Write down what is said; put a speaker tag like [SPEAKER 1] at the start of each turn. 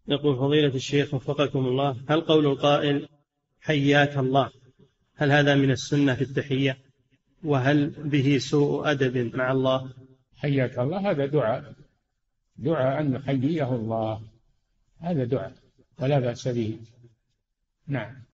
[SPEAKER 1] يقول فضيلة الشيخ وفقكم الله، هل قول القائل حياك الله هل هذا من السنة في التحية؟ وهل به سوء أدب مع الله؟
[SPEAKER 2] حياك الله هذا دعاء، دعاء أن يحييه الله، هذا دعاء ولا بأس به. نعم.